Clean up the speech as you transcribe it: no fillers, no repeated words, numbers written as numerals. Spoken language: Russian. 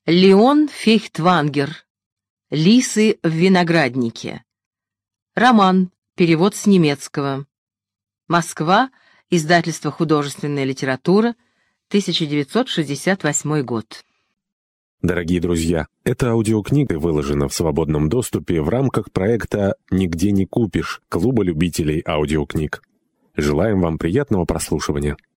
Леон Фейхтвангер. «Лисы в винограднике». Роман. Перевод с немецкого. Москва. Издательство «Художественная литература», 1968 год. Дорогие друзья, эта аудиокнига выложена в свободном доступе в рамках проекта «Нигде не купишь» Клуба любителей аудиокниг. Желаем вам приятного прослушивания.